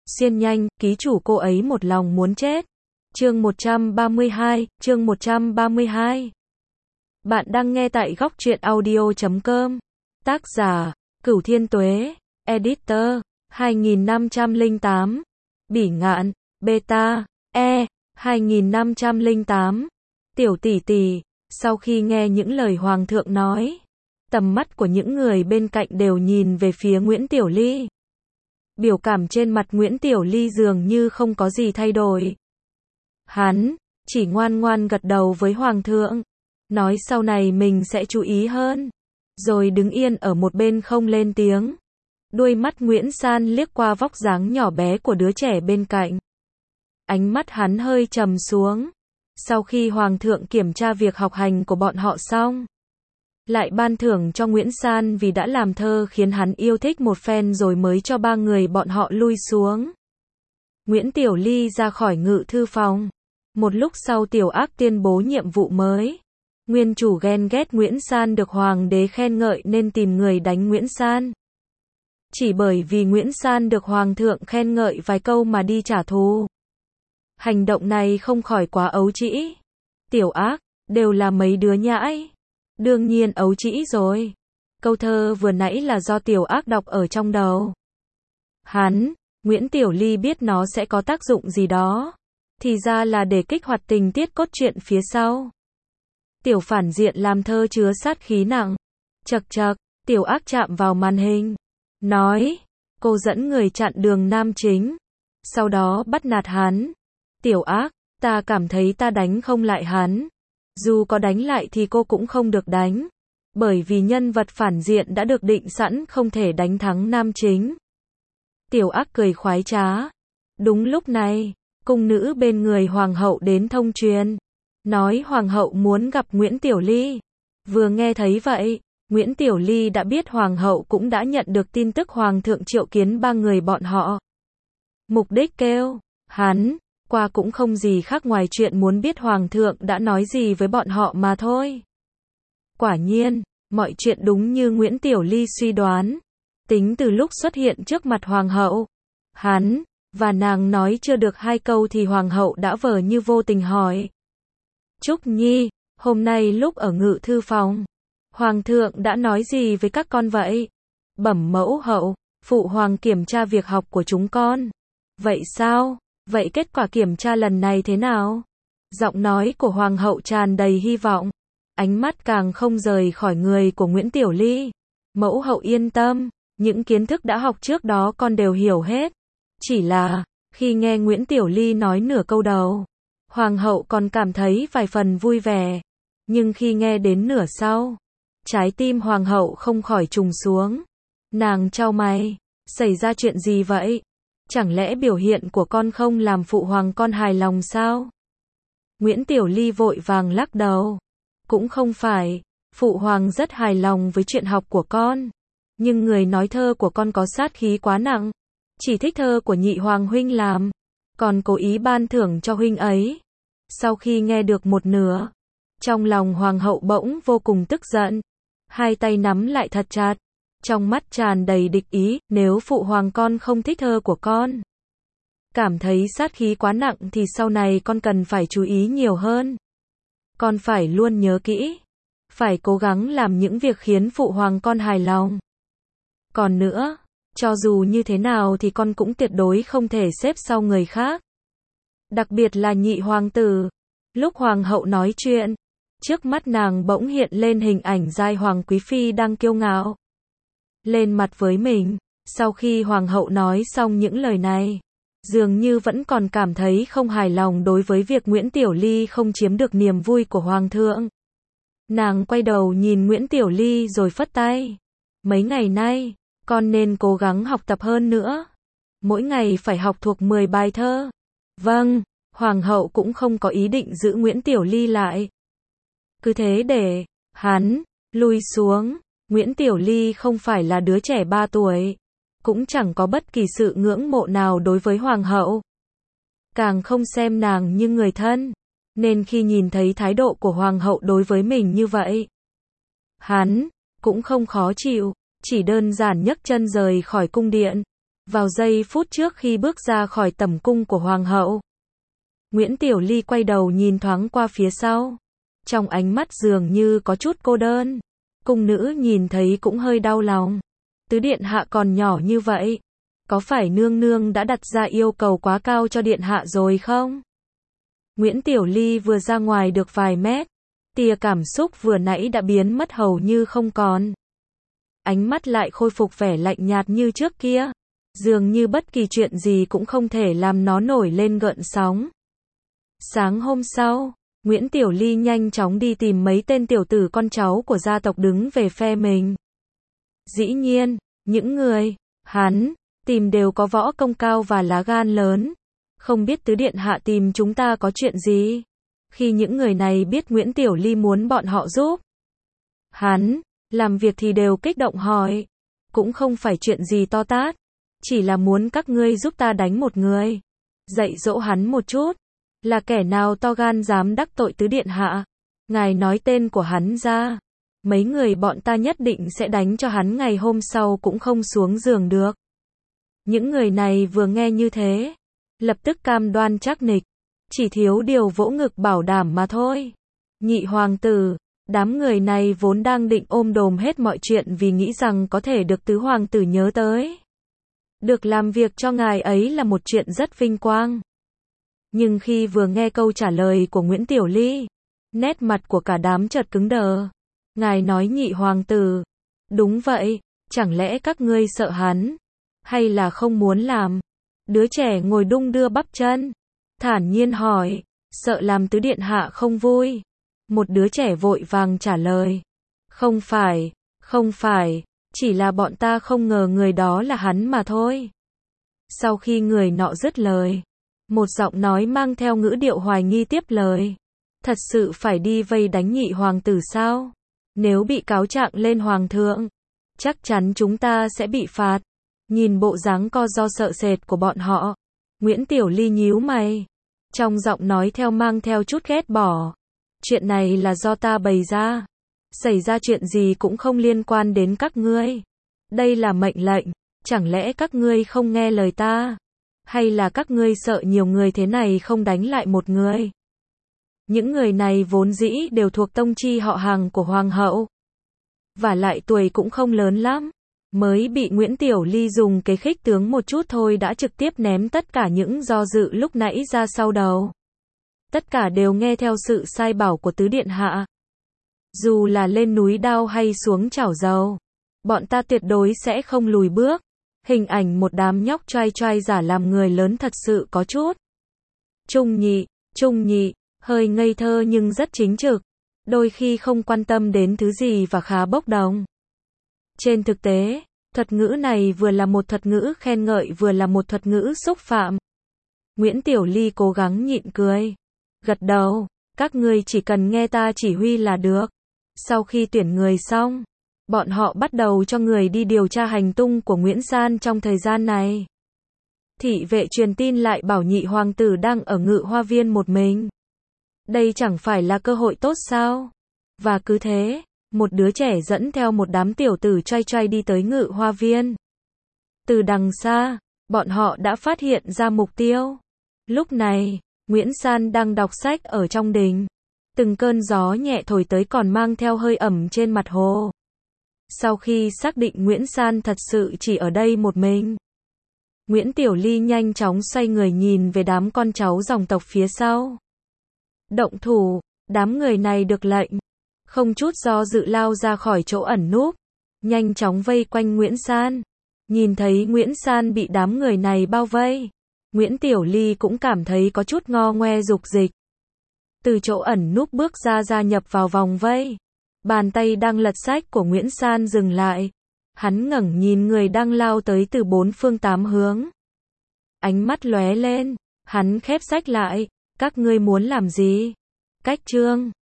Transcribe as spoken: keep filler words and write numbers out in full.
Xiên nhanh, ký chủ cô ấy một lòng muốn chết. Chương một trăm ba mươi hai, chương một trăm ba mươi hai. Bạn đang nghe tại góc truyện audio chấm com. Tác giả, Cửu Thiên Tuế, Editor, hai nghìn năm trăm lẻ tám. Bỉ Ngạn, Beta, E, hai nghìn năm trăm lẻ tám. Tiểu tỷ tỷ, sau khi nghe những lời Hoàng thượng nói, tầm mắt của những người bên cạnh đều nhìn về phía Nguyễn Tiểu Ly. Biểu cảm trên mặt Nguyễn Tiểu Ly dường như không có gì thay đổi. Hắn chỉ ngoan ngoan gật đầu với Hoàng thượng, nói sau này mình sẽ chú ý hơn, rồi đứng yên ở một bên không lên tiếng. Đuôi mắt Nguyễn San liếc qua vóc dáng nhỏ bé của đứa trẻ bên cạnh. Ánh mắt hắn hơi trầm xuống. Sau khi Hoàng thượng kiểm tra việc học hành của bọn họ xong, lại ban thưởng cho Nguyễn San vì đã làm thơ khiến hắn yêu thích một phen rồi mới cho ba người bọn họ lui xuống. Nguyễn Tiểu Ly ra khỏi ngự thư phòng. Một lúc sau Tiểu Ác tuyên bố nhiệm vụ mới. Nguyên chủ ghen ghét Nguyễn San được Hoàng đế khen ngợi nên tìm người đánh Nguyễn San. Chỉ bởi vì Nguyễn San được Hoàng thượng khen ngợi vài câu mà đi trả thù. Hành động này không khỏi quá ấu trĩ. Tiểu Ác, đều là mấy đứa nhãi. Đương nhiên ấu trĩ rồi. Câu thơ vừa nãy là do Tiểu Ác đọc ở trong đầu. Hắn, Nguyễn Tiểu Ly biết nó sẽ có tác dụng gì đó. Thì ra là để kích hoạt tình tiết cốt truyện phía sau. Tiểu phản diện làm thơ chứa sát khí nặng. Chậc chậc, Tiểu Ác chạm vào màn hình. Nói, cô dẫn người chặn đường nam chính. Sau đó bắt nạt hắn. Tiểu Ác, ta cảm thấy ta đánh không lại hắn. Dù có đánh lại thì cô cũng không được đánh. Bởi vì nhân vật phản diện đã được định sẵn không thể đánh thắng nam chính. Tiểu Ác cười khoái trá. Đúng lúc này, cung nữ bên người Hoàng hậu đến thông truyền. Nói Hoàng hậu muốn gặp Nguyễn Tiểu Ly. Vừa nghe thấy vậy, Nguyễn Tiểu Ly đã biết Hoàng hậu cũng đã nhận được tin tức Hoàng thượng triệu kiến ba người bọn họ. Mục đích kêu hắn qua cũng không gì khác ngoài chuyện muốn biết Hoàng thượng đã nói gì với bọn họ mà thôi. Quả nhiên, mọi chuyện đúng như Nguyễn Tiểu Ly suy đoán. Tính từ lúc xuất hiện trước mặt Hoàng hậu, hắn và nàng nói chưa được hai câu thì Hoàng hậu đã vờ như vô tình hỏi. Trúc Nhi, hôm nay lúc ở ngự thư phòng, Hoàng thượng đã nói gì với các con vậy? Bẩm mẫu hậu, phụ hoàng kiểm tra việc học của chúng con. Vậy sao? Vậy kết quả kiểm tra lần này thế nào? Giọng nói của Hoàng hậu tràn đầy hy vọng. Ánh mắt càng không rời khỏi người của Nguyễn Tiểu Ly. Mẫu hậu yên tâm, những kiến thức đã học trước đó con đều hiểu hết. Chỉ là, khi nghe Nguyễn Tiểu Ly nói nửa câu đầu, Hoàng hậu còn cảm thấy vài phần vui vẻ. Nhưng khi nghe đến nửa sau, trái tim Hoàng hậu không khỏi trùng xuống. Nàng chau mày, xảy ra chuyện gì vậy? Chẳng lẽ biểu hiện của con không làm phụ hoàng con hài lòng sao? Nguyễn Tiểu Ly vội vàng lắc đầu. Cũng không phải, phụ hoàng rất hài lòng với chuyện học của con. Nhưng người nói thơ của con có sát khí quá nặng. Chỉ thích thơ của nhị hoàng huynh làm. Còn cố ý ban thưởng cho huynh ấy. Sau khi nghe được một nửa, trong lòng hoàng hậu bỗng vô cùng tức giận. Hai tay nắm lại thật chặt. Trong mắt tràn đầy địch ý, nếu phụ hoàng con không thích thơ của con, cảm thấy sát khí quá nặng thì sau này con cần phải chú ý nhiều hơn. Con phải luôn nhớ kỹ, phải cố gắng làm những việc khiến phụ hoàng con hài lòng. Còn nữa, cho dù như thế nào thì con cũng tuyệt đối không thể xếp sau người khác. Đặc biệt là nhị hoàng tử. Lúc hoàng hậu nói chuyện, trước mắt nàng bỗng hiện lên hình ảnh giai hoàng quý phi đang kiêu ngạo lên mặt với mình. Sau khi hoàng hậu nói xong những lời này, dường như vẫn còn cảm thấy không hài lòng đối với việc Nguyễn Tiểu Ly không chiếm được niềm vui của hoàng thượng. Nàng quay đầu nhìn Nguyễn Tiểu Ly rồi phất tay. Mấy ngày nay, con nên cố gắng học tập hơn nữa. Mỗi ngày phải học thuộc mười bài thơ. Vâng, hoàng hậu cũng không có ý định giữ Nguyễn Tiểu Ly lại. Cứ thế để hắn lui xuống. Nguyễn Tiểu Ly không phải là đứa trẻ ba tuổi, cũng chẳng có bất kỳ sự ngưỡng mộ nào đối với hoàng hậu. Càng không xem nàng như người thân, nên khi nhìn thấy thái độ của hoàng hậu đối với mình như vậy, hắn cũng không khó chịu, chỉ đơn giản nhấc chân rời khỏi cung điện. Vào giây phút trước khi bước ra khỏi tẩm cung của hoàng hậu, Nguyễn Tiểu Ly quay đầu nhìn thoáng qua phía sau. Trong ánh mắt dường như có chút cô đơn. Cung nữ nhìn thấy cũng hơi đau lòng. Tứ điện hạ còn nhỏ như vậy. Có phải nương nương đã đặt ra yêu cầu quá cao cho điện hạ rồi không? Nguyễn Tiểu Ly vừa ra ngoài được vài mét. Tia cảm xúc vừa nãy đã biến mất hầu như không còn. Ánh mắt lại khôi phục vẻ lạnh nhạt như trước kia. Dường như bất kỳ chuyện gì cũng không thể làm nó nổi lên gợn sóng. Sáng hôm sau, Nguyễn Tiểu Ly nhanh chóng đi tìm mấy tên tiểu tử con cháu của gia tộc đứng về phe mình. Dĩ nhiên, những người hắn tìm đều có võ công cao và lá gan lớn. Không biết tứ điện hạ tìm chúng ta có chuyện gì? Khi những người này biết Nguyễn Tiểu Ly muốn bọn họ giúp hắn làm việc thì đều kích động hỏi. Cũng không phải chuyện gì to tát. Chỉ là muốn các ngươi giúp ta đánh một người. Dạy dỗ hắn một chút. Là kẻ nào to gan dám đắc tội tứ điện hạ? Ngài nói tên của hắn ra. Mấy người bọn ta nhất định sẽ đánh cho hắn ngày hôm sau cũng không xuống giường được. Những người này vừa nghe như thế, lập tức cam đoan chắc nịch. Chỉ thiếu điều vỗ ngực bảo đảm mà thôi. Nhị hoàng tử, đám người này vốn đang định ôm đồm hết mọi chuyện vì nghĩ rằng có thể được tứ hoàng tử nhớ tới. Được làm việc cho ngài ấy là một chuyện rất vinh quang. Nhưng khi vừa nghe câu trả lời của Nguyễn Tiểu Ly, nét mặt của cả đám chợt cứng đờ. Ngài nói nhị hoàng tử. Đúng vậy, chẳng lẽ các ngươi sợ hắn? Hay là không muốn làm? Đứa trẻ ngồi đung đưa bắp chân, thản nhiên hỏi, sợ làm tứ điện hạ không vui. Một đứa trẻ vội vàng trả lời. Không phải, không phải, chỉ là bọn ta không ngờ người đó là hắn mà thôi. Sau khi người nọ dứt lời, một giọng nói mang theo ngữ điệu hoài nghi tiếp lời. Thật sự phải đi vây đánh nhị hoàng tử sao? Nếu bị cáo trạng lên hoàng thượng, chắc chắn chúng ta sẽ bị phạt. Nhìn bộ dáng co do sợ sệt của bọn họ, Nguyễn Tiểu Ly nhíu mày. Trong giọng nói theo mang theo chút ghét bỏ. Chuyện này là do ta bày ra. Xảy ra chuyện gì cũng không liên quan đến các ngươi. Đây là mệnh lệnh. Chẳng lẽ các ngươi không nghe lời ta? Hay là các ngươi sợ nhiều người thế này không đánh lại một người? Những người này vốn dĩ đều thuộc tông chi họ hàng của hoàng hậu. Và lại tuổi cũng không lớn lắm. Mới bị Nguyễn Tiểu Ly dùng cái khích tướng một chút thôi đã trực tiếp ném tất cả những do dự lúc nãy ra sau đầu. Tất cả đều nghe theo sự sai bảo của tứ điện hạ. Dù là lên núi đao hay xuống chảo dầu, bọn ta tuyệt đối sẽ không lùi bước. Hình ảnh một đám nhóc trai trai giả làm người lớn thật sự có chút. Trung nhị, trung nhị, hơi ngây thơ nhưng rất chính trực. Đôi khi không quan tâm đến thứ gì và khá bốc đồng. Trên thực tế, thuật ngữ này vừa là một thuật ngữ khen ngợi vừa là một thuật ngữ xúc phạm. Nguyễn Tiểu Ly cố gắng nhịn cười. Gật đầu, các ngươi chỉ cần nghe ta chỉ huy là được. Sau khi tuyển người xong, bọn họ bắt đầu cho người đi điều tra hành tung của Nguyễn San trong thời gian này. Thị vệ truyền tin lại bảo nhị hoàng tử đang ở Ngự Hoa Viên một mình. Đây chẳng phải là cơ hội tốt sao? Và cứ thế, một đứa trẻ dẫn theo một đám tiểu tử trai trai đi tới Ngự Hoa Viên. Từ đằng xa, bọn họ đã phát hiện ra mục tiêu. Lúc này, Nguyễn San đang đọc sách ở trong đình. Từng cơn gió nhẹ thổi tới còn mang theo hơi ẩm trên mặt hồ. Sau khi xác định Nguyễn San thật sự chỉ ở đây một mình, Nguyễn Tiểu Ly nhanh chóng xoay người nhìn về đám con cháu dòng tộc phía sau. Động thủ, đám người này được lệnh. Không chút do dự lao ra khỏi chỗ ẩn núp. Nhanh chóng vây quanh Nguyễn San. Nhìn thấy Nguyễn San bị đám người này bao vây, Nguyễn Tiểu Ly cũng cảm thấy có chút ngo ngoe dục dịch. Từ chỗ ẩn núp bước ra gia nhập vào vòng vây. Bàn tay đang lật sách của Nguyễn San dừng lại. Hắn ngẩng nhìn người đang lao tới từ bốn phương tám hướng. Ánh mắt lóe lên, hắn khép sách lại. Các ngươi muốn làm gì? Cách chương